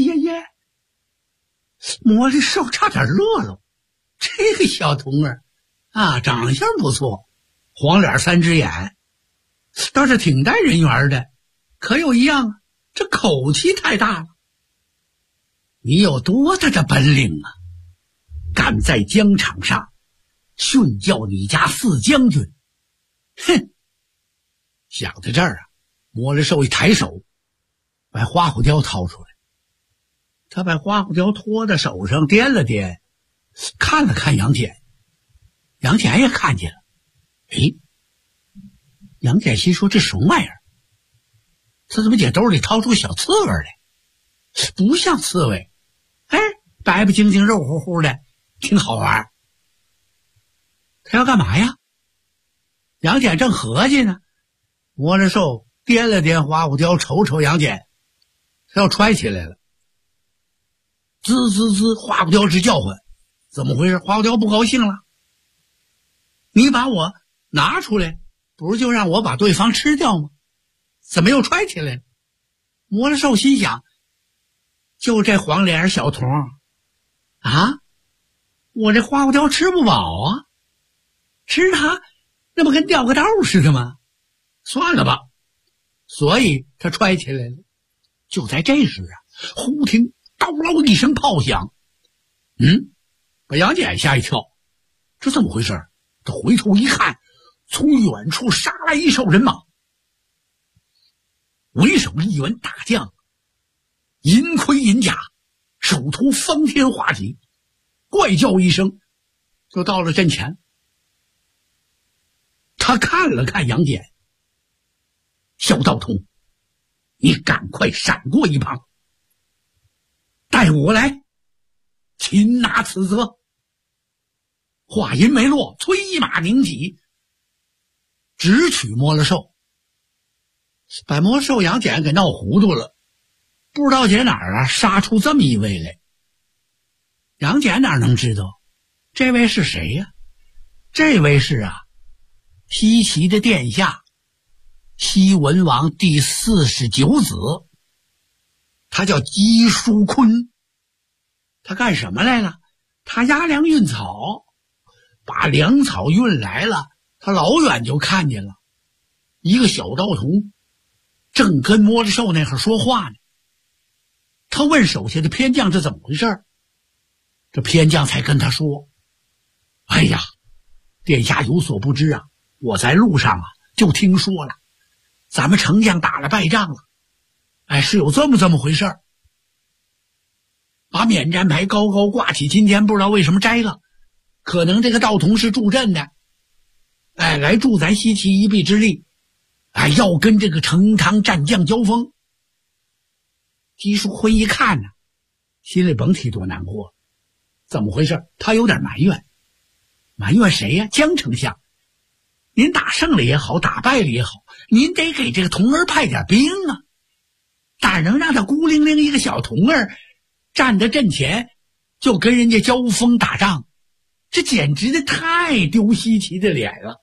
魔力兽差点乐了。这个小童儿啊，长相不错，黄脸3只眼，倒是挺带人缘的。可有一样啊，这口气太大了。你有多大的本领啊？敢在疆场上训教你家4将军？哼！想到这儿啊，魔力兽一抬手，把花虎雕掏出来。他把花虎雕托在手上掂了掂，看了看杨戬，杨戬也看见了。杨戬心说这什么玩意儿？他怎么解兜里掏出个小刺猬来？不像刺猬，白白净净肉乎乎的，挺好玩。他要干嘛呀？杨戬正合计呢，魔力兽掂了掂花虎雕，瞅瞅杨戬，他要揣起来了。滋滋滋，花虎雕直叫唤。怎么回事？花虎雕不高兴了。你把我拿出来，不是就让我把对方吃掉吗？怎么又揣起来了？魔力兽心想，就这黄脸小童啊，我这花虎雕吃不饱啊，吃它那不跟掉个豆似的吗？算了吧。所以他揣起来了。就在这时啊，忽听叨唠一声炮响，把杨戬吓一跳。这怎么回事？他回头一看，从远处杀来一哨人马，为首一员大将，银盔银甲，手托方天画戟，怪叫一声就到了阵前。他看了看杨戬，小道童，你赶快闪过一旁，带我来擒拿此贼。话音没落，催马拧戟，直取魔力兽，把魔力兽杨戬给闹糊涂了，不知道在哪儿杀出这么一位来。杨戬哪能知道这位是谁呀？这位是西岐的殿下，西文王第49子，他叫姬叔坤。他干什么来了？他押粮运草，把粮草运来了，他老远就看见了一个小道童正跟魔力兽那会儿说话呢。他问手下的偏将这怎么回事，这偏将才跟他说，哎呀，殿下有所不知啊，我在路上就听说了，咱们丞相打了败仗了，是有这么回事。把免战牌高高挂起，今天不知道为什么摘了，可能这个道童是助阵的，来助咱西岐一臂之力，要跟这个成汤战将交锋。姬叔坤一看呢，心里甭提多难过。怎么回事？他有点埋怨。埋怨谁呀？江丞相，您打胜了也好，打败了也好，您得给这个童儿派点兵啊，哪能让他孤零零一个小童儿站在阵前就跟人家交锋打仗？这简直的太丢西岐的脸了。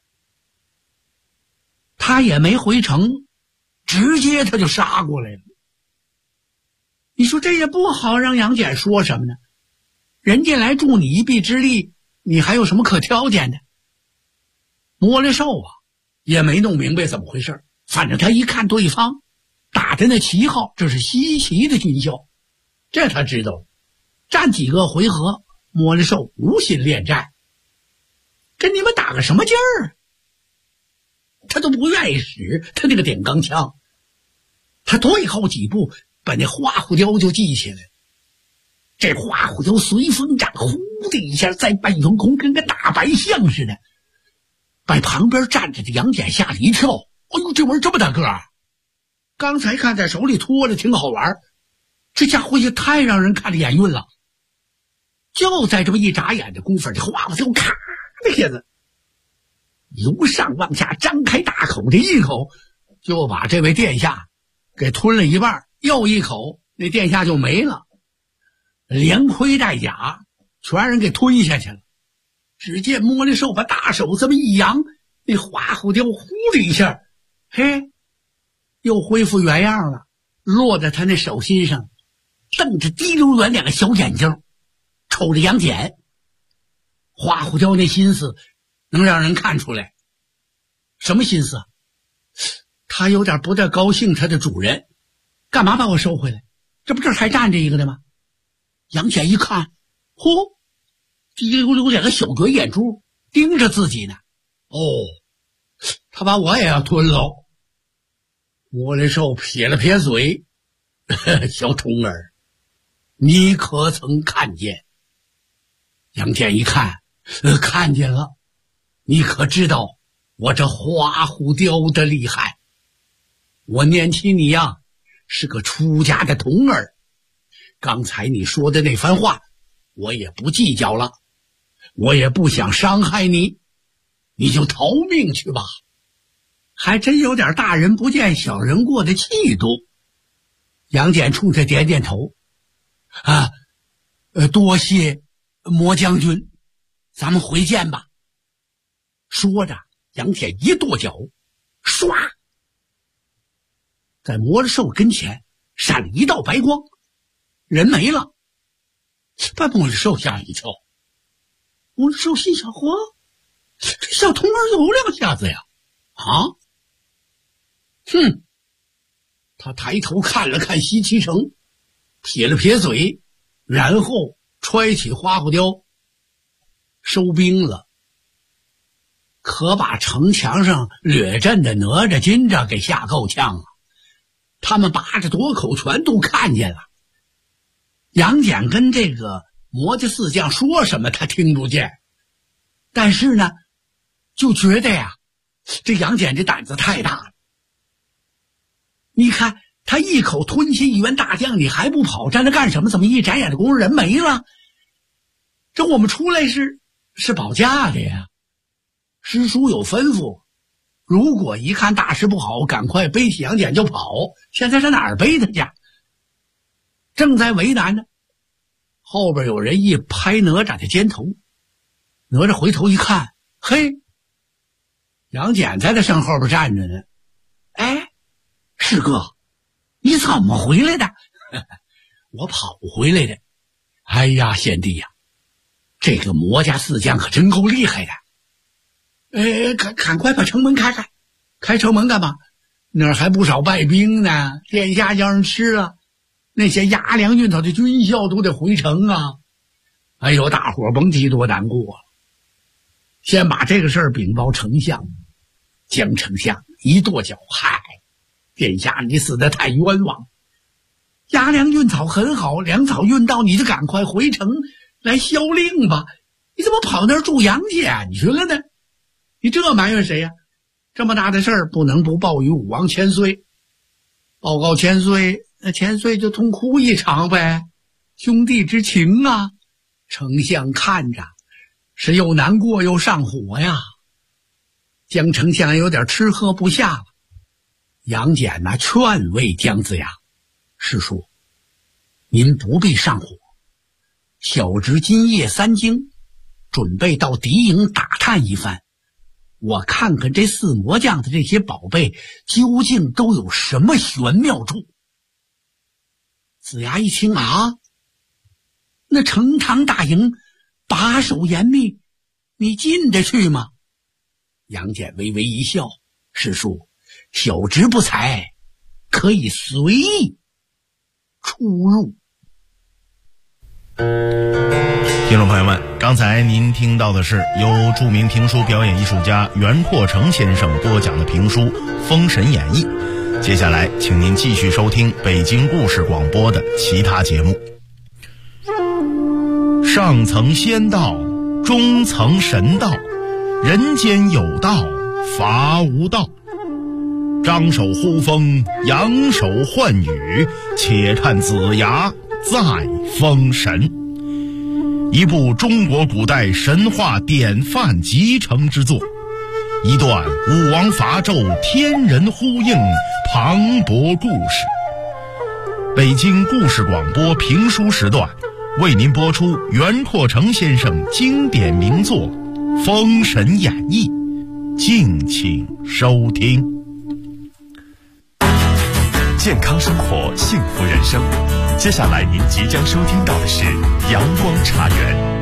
他也没回城，直接他就杀过来了。你说这也不好让杨戬说什么呢？人家来助你一臂之力，你还有什么可挑拣的？魔力兽也没弄明白怎么回事，反正他一看对方打的那旗号，这是西岐的军校，这他知道。战几个回合，魔力兽无心恋战，跟你们打个什么劲儿？他都不愿意使他那个点钢枪。他退后几步，把那花虎雕就记起来了。这花虎雕随风斩，呼的一下在半空空跟个大白象似的，把旁边站着的杨戬吓了一跳。哎呦，这玩意儿这么大个儿！刚才看在手里托着挺好玩，这家伙也太让人看着眼晕了。就在这么一眨眼的功夫，这花虎雕咔的一下子由上往下张开大口的一口，就把这位殿下给吞了一半，又一口那殿下就没了，连盔带甲全让人给吞下去了。只见魔力兽把大手这么一扬，那花虎雕呼的一下嘿，又恢复原样了，落在他那手心上，瞪着滴溜圆两个小眼睛，瞅着杨戬。花虎雕那心思能让人看出来，什么心思啊？他有点不太高兴，他的主人干嘛把我收回来？这不这还站着一个的吗？杨戬一看，嚯，滴溜溜两个小鬼眼珠盯着自己呢。哦，他把我也要吞喽。魔人兽撇了撇嘴，小童儿，你可曾看见？杨戬一看，看见了。你可知道我这花虎雕的厉害？我念起你呀，是个出家的童儿。刚才你说的那番话，我也不计较了，我也不想伤害你，你就逃命去吧。还真有点大人不见小人过的气度。杨戬冲他点点头，多谢魔将军，咱们回见吧。说着，杨戬一跺脚，唰，在魔兽跟前闪了一道白光，人没了，把魔兽吓一跳。魔兽心想：嚯，这小童儿有两下子呀！啊！哼！他抬头看了看西岐城，撇了撇嘴，然后揣起花虎雕，收兵了。可把城墙上掠阵的哪吒金吒给吓够呛了，他们拔着夺口全都看见了。杨戬跟这个魔家四将说什么他听不见，但是呢就觉得呀，这杨戬这胆子太大了。你看他一口吞下一员大将，你还不跑，站着干什么？怎么一眨眼的功夫人没了？这我们出来是保驾的呀。师叔有吩咐，如果一看大事不好，赶快背起杨戬就跑。现在上哪儿背他去？正在为难呢，后边有人一拍哪吒的肩头，哪吒回头一看，嘿，杨戬在他身后边站着呢。哎，师哥，你怎么回来的？我跑回来的。哎呀，贤弟呀，这个魔家四将可真够厉害的。赶快把城门开开！开城门干嘛？那儿还不少败兵呢，殿下叫人吃了，那些牙粮运草的军校都得回城啊！哎呦，大伙甭提多难过了。先把这个事儿禀报丞相。江丞相一跺脚，嗨，殿下你死得太冤枉！牙粮运草很好，粮草运到你就赶快回城来销令吧。你怎么跑那儿住杨戬去了呢？你这埋怨谁呀？这么大的事儿不能不报于武王千岁。报告千岁，那千岁就痛哭一场呗，兄弟之情啊。丞相看着是又难过又上火呀。江丞相有点吃喝不下了。杨戬劝慰姜子牙，师叔，您不必上火，小侄今夜三更准备到敌营打探一番，我看看这四魔将的这些宝贝究竟都有什么玄妙处。子牙一听啊，那成堂大营把守严密，你进得去吗？杨戬微微一笑，师叔，小侄不才，可以随意出入。 听众朋友们，刚才您听到的是由著名评书表演艺术家袁阔成先生播讲的评书《封神演义》。接下来请您继续收听北京故事广播的其他节目。上层仙道，中层神道，人间有道，伐无道。张手呼风，扬手唤雨，且看子牙再封神。一部中国古代神话典范集成之作，一段武王伐纣天人呼应磅礴故事。北京故事广播评书时段为您播出袁阔成先生经典名作《封神演义》，敬请收听。 健康生活，幸福人生。接下来您即将收听到的是阳光茶园。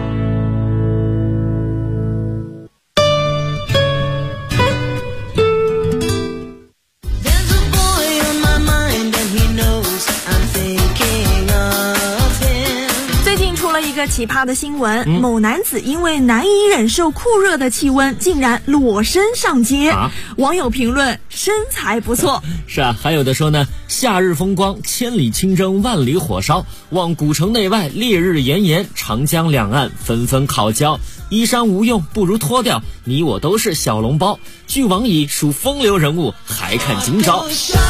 一个奇葩的新闻，某男子因为难以忍受酷热的气温，竟然裸身上街。网友评论：身材不错。 是啊，还有的说呢，夏日风光，千里清蒸，万里火烧，望古城内外烈日炎炎，长江两岸纷纷烤焦。衣衫无用，不如脱掉，你我都是小笼包。据网瘾属风流人物，还看今朝。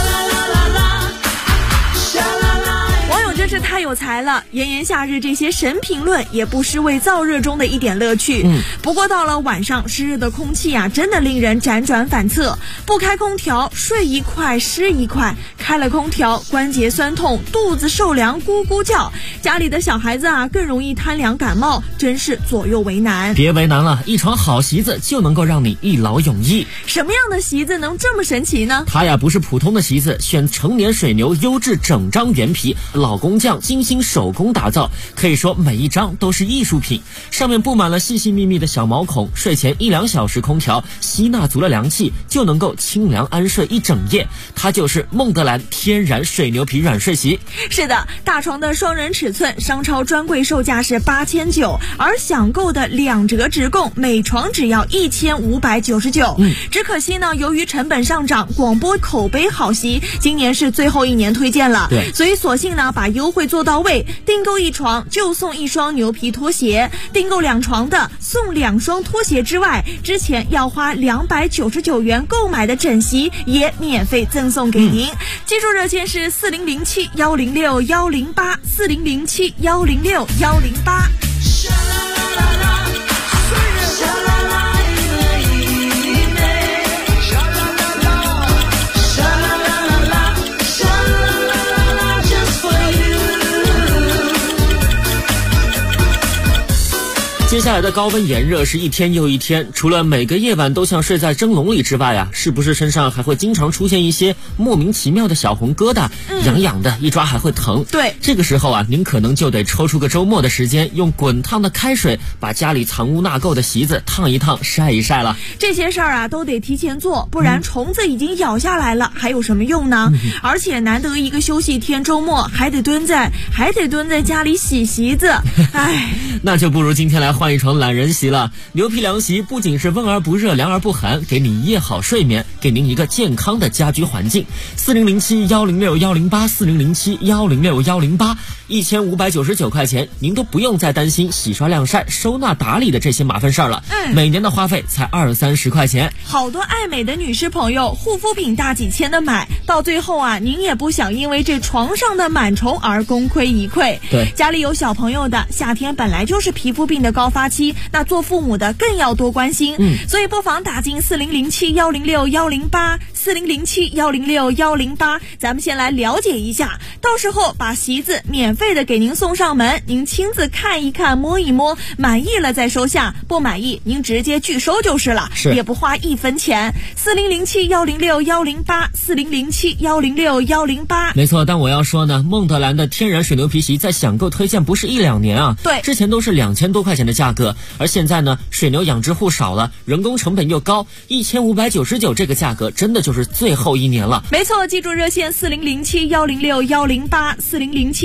真是太有才了！炎炎夏日，这些神评论也不失为燥热中的一点乐趣。不过到了晚上，湿热的空气啊，真的令人辗转反侧。不开空调，睡一块湿一块；开了空调，关节酸痛，肚子受凉，咕咕叫。家里的小孩子啊，更容易贪凉感冒，真是左右为难。 别为难了，一床好席子就能够让你一劳永逸。 什么样的席子能这么神奇呢？ 它呀不是普通的席子，选成年水牛优质整张原皮，老工匠精心手工打造，可以说每一张都是艺术品。上面布满了细细密密的小毛孔，睡前1-2小时空调，吸纳足了凉气，就能够清凉安睡一整夜。它就是梦德兰天然水牛皮软睡席。 是的，大床的双人尺寸，商超专柜售价是8900，而享购的2折直供，每床只要1599。只可惜呢，由于成本上涨，广播口碑好席今年是最后一年推荐了，所以索性呢把优惠做到位，订购1床就送1双牛皮拖鞋，订购2床的送2双拖鞋之外，之前要花299元购买的枕席也免费赠送给您。记住热线是4007-106-108，4007-106-108。 接下来的高温炎热是一天又一天，除了每个夜晚都像睡在蒸笼里之外啊，是不是身上还会经常出现一些莫名其妙的小红疙瘩，痒痒的，一抓还会疼。 对， 这个时候啊，您可能就得抽出个周末的时间，用滚烫的开水把家里藏污纳垢的席子烫一烫，晒一晒了。 这些事儿啊都得提前做，不然虫子已经咬下来了，还有什么用呢？而且难得一个休息天，周末还得蹲在家里洗席子，唉， 那就不如今天来换一床懒人席了。牛皮凉席不仅是温而不热，凉而不寒，给你一夜好睡眠，给您一个健康的家居环境。4007-106-108，4007-106-108，1599块钱，您都不用再担心洗刷晾晒、收纳打理的这些麻烦事儿了。每年的花费才20-30块钱。 好多爱美的女士朋友，护肤品大几千的买，到最后啊，您也不想因为这床上的螨虫而功亏一篑。 对， 家里有小朋友的，夏天本来就是皮肤病的高发期，那做父母的更要多关心。所以不妨打进4007-106-108，4007-106-108，咱们先来了解一下，到时候把席子免费的给您送上门，您亲自看一看摸一摸，满意了再收下，不满意您直接拒收就是了，也不花1分钱。4007-106-108，4007-106-108。 没错，但我要说呢，梦德兰的天然水牛皮席在享购推荐不是1-2年啊， 对， 之前都是2000多块钱的价格，而现在呢，水牛养殖户少了，人工成本又高，1599这个价格真的就是最后1年了。 没错，记住热线4007-106-108，4007